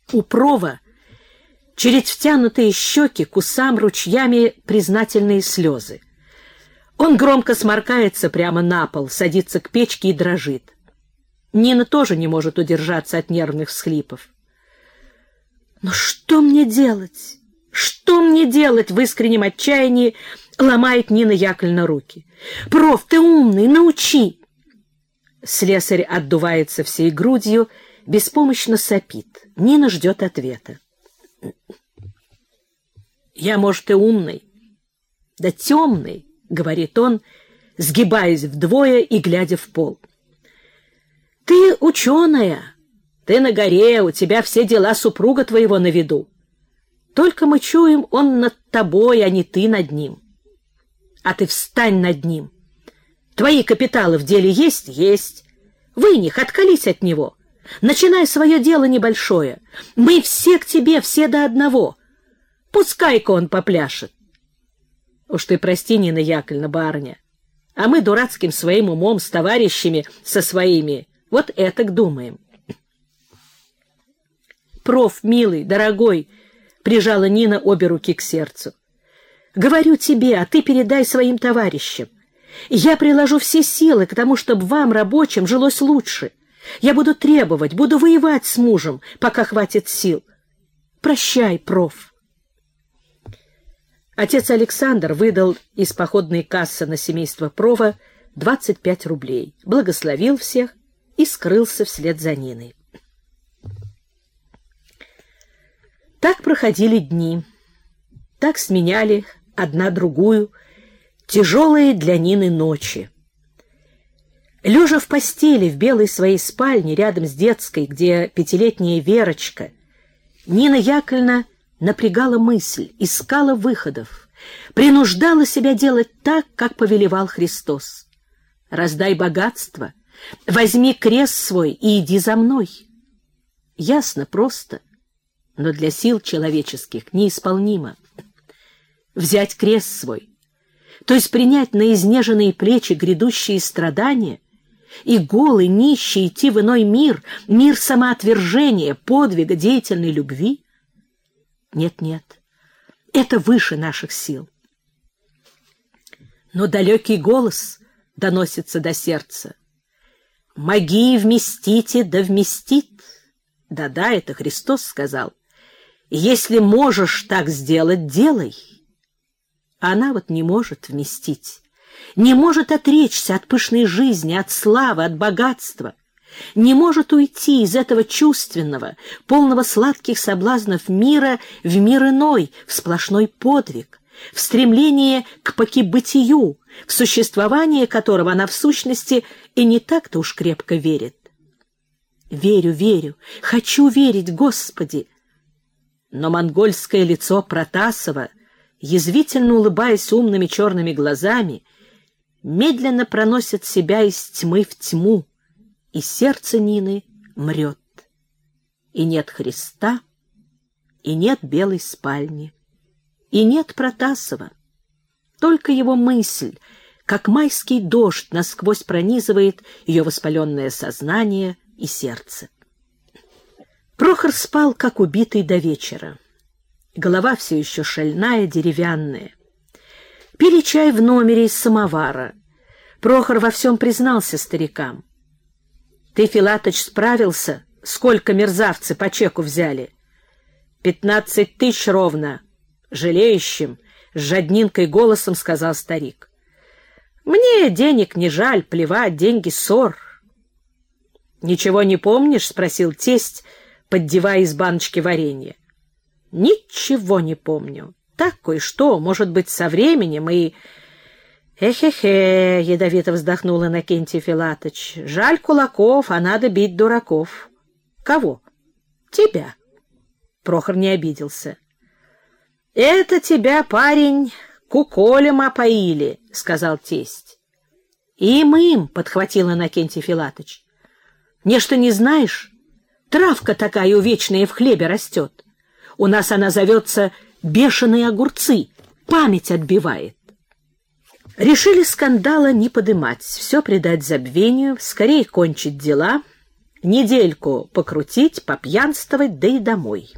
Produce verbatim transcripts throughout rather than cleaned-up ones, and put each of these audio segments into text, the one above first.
У Прова через втянутые щеки к усам ручьями признательные слезы. Он громко сморкается прямо на пол, садится к печке и дрожит. Нина тоже не может удержаться от нервных всхлипов. «Но что мне делать? Что мне делать?» — в искреннем отчаянии ломает Нина Яковлевна руки. «Проф, ты умный, научи!» Слесарь отдувается всей грудью, беспомощно сопит. Нина ждет ответа. «Я, может, и умный, да темный», — говорит он, сгибаясь вдвое и глядя в пол. «Ты ученая, ты на горе, у тебя все дела супруга твоего на виду. Только мы чуем, он над тобой, а не ты над ним. А ты встань над ним. Твои капиталы в деле есть? Есть. Вынь их, отколись от него. Начинай свое дело небольшое. Мы все к тебе, все до одного. Пускай-ка он попляшет». Уж ты прости, Нина Яковлевна, барыня, а мы дурацким своим умом с товарищами, со своими, вот этак думаем. «Проф, милый, дорогой», — прижала Нина обе руки к сердцу, — «говорю тебе, а ты передай своим товарищам. Я приложу все силы к тому, чтобы вам, рабочим, жилось лучше. Я буду требовать, буду воевать с мужем, пока хватит сил. Прощай, проф». Отец Александр выдал из походной кассы на семейство Прова двадцать пять рублей, благословил всех и скрылся вслед за Ниной. Так проходили дни, так сменяли одна другую тяжелые для Нины ночи. Лежа в постели в белой своей спальне рядом с детской, где пятилетняя Верочка, Нина Яковлевна напрягала мысль, искала выходов, принуждала себя делать так, как повелевал Христос. «Раздай богатство, возьми крест свой и иди за мной». Ясно, просто, но для сил человеческих неисполнимо. Взять крест свой, то есть принять на изнеженные плечи грядущие страдания и голый, нищий идти в иной мир, мир самоотвержения, подвига, деятельной любви? Нет-нет, это выше наших сил. Но далекий голос доносится до сердца. «Моги вместите, да вместит». Да-да, это Христос сказал. «Если можешь так сделать, делай». Она вот не может вместить, не может отречься от пышной жизни, от славы, от богатства, не может уйти из этого чувственного, полного сладких соблазнов мира в мир иной, в сплошной подвиг, в стремление к покибытию, в существование которого она в сущности и не так-то уж крепко верит. «Верю, верю, хочу верить, Господи!» Но монгольское лицо Протасова, язвительно улыбаясь умными черными глазами, медленно проносит себя из тьмы в тьму, и сердце Нины мрет. И нет Христа, и нет белой спальни, и нет Протасова. Только его мысль, как майский дождь, насквозь пронизывает ее воспаленное сознание и сердце. Прохор спал, как убитый, до вечера. Голова все еще шальная, деревянная. Пили чай в номере из самовара. Прохор во всем признался старикам. «Ты, Филатыч, справился? Сколько мерзавцы по чеку взяли?» «Пятнадцать тысяч ровно», — жалеющим, с жаднинкой голосом сказал старик. «Мне денег не жаль, плевать, деньги ссор». «Ничего не помнишь?» — спросил тесть, поддевая из баночки варенье. «Ничего не помню. Так кое-что, может быть, со временем и...» «Эхе-хе», — ядовито вздохнул Иннокентий Филатыч, — «жаль кулаков, а надо бить дураков». «Кого?» «Тебя». Прохор не обиделся. «Это тебя, парень, куколем опоили», — сказал тесть. «И мы им», — подхватил Иннокентий Филатыч. «Нечто не знаешь? Травка такая увечная в хлебе растет. У нас она зовется бешеные огурцы, память отбивает». Решили скандала не подымать, все предать забвению, скорее кончить дела, недельку покрутить, попьянствовать, да и домой.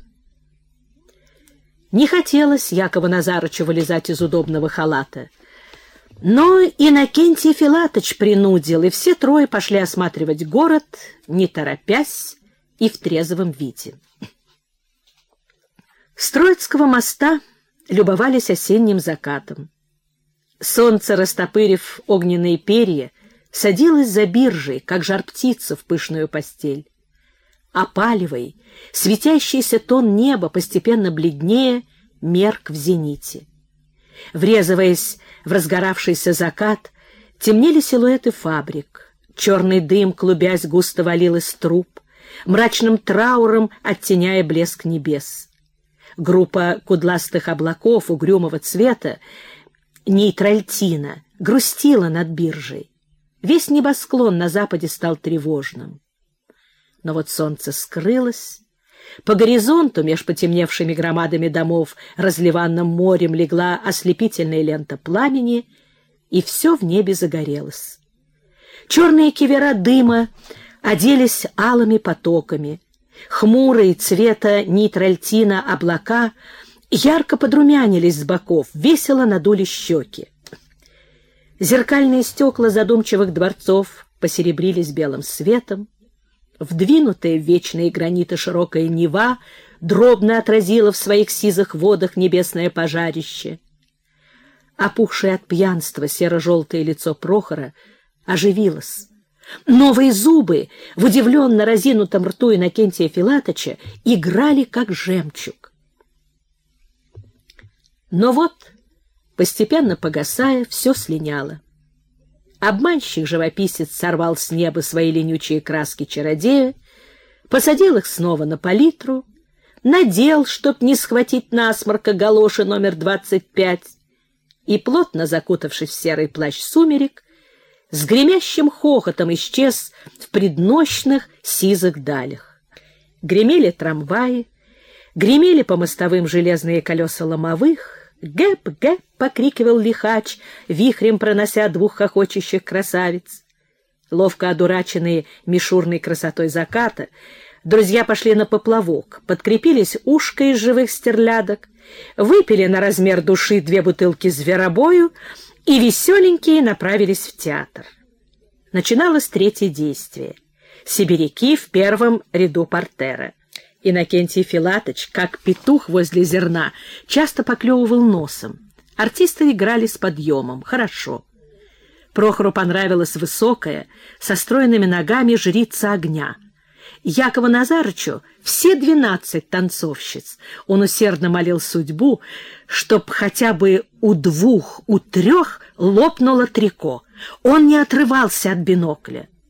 Не хотелось Якову Назарычу вылезать из удобного халата, но Иннокентий Филатыч принудил, и все трое пошли осматривать город, не торопясь и в трезвом виде. С Троицкого моста любовались осенним закатом. Солнце, растопырив огненные перья, садилось за биржей, как жар-птица в пышную постель. Опаливый, светящийся тон неба, постепенно бледнее, мерк в зените. Врезываясь в разгоравшийся закат, темнели силуэты фабрик. Черный дым, клубясь, густо валил из труб, мрачным трауром оттеняя блеск небес. Группа кудластых облаков угрюмого цвета, нейтральтина, грустила над биржей. Весь небосклон на западе стал тревожным. Но вот солнце скрылось. По горизонту, меж потемневшими громадами домов, разливанным морем легла ослепительная лента пламени, и все в небе загорелось. Черные кивера дыма оделись алыми потоками. Хмурые цвета нейтральтина облака ярко подрумянились с боков, весело надули щеки. Зеркальные стекла задумчивых дворцов посеребрились белым светом. Вдвинутая в вечные граниты широкая Нева дробно отразила в своих сизых водах небесное пожарище. Опухшее от пьянства серо-желтое лицо Прохора оживилось. Новые зубы в удивленно разинутом рту Иннокентия Филатыча играли, как жемчуг. Но вот, постепенно погасая, все слиняло. Обманщик-живописец сорвал с неба свои ленючие краски чародея, посадил их снова на палитру, надел, чтоб не схватить насморка, галоши номер двадцать пять, и, плотно закутавшись в серый плащ сумерек, с гремящим хохотом исчез в преднощных сизых далях. Гремели трамваи, гремели по мостовым железные колеса ломовых. «Гэп, гэп!» — покрикивал лихач, вихрем пронося двух хохочущих красавиц. Ловко одураченные мишурной красотой заката, друзья пошли на поплавок, подкрепились ушкой из живых стерлядок, выпили на размер души две бутылки зверобою и веселенькие направились в театр. Начиналось третье действие. Сибиряки в первом ряду портера. Иннокентий Филатыч, как петух возле зерна, часто поклевывал носом. Артисты играли с подъемом, хорошо. Прохору понравилась высокая, со стройными ногами жрица огня. Якову Назарычу все двенадцать танцовщиц. Он усердно молил судьбу, чтоб хотя бы у двух, у трех лопнуло трико. Он не отрывался от бинокля.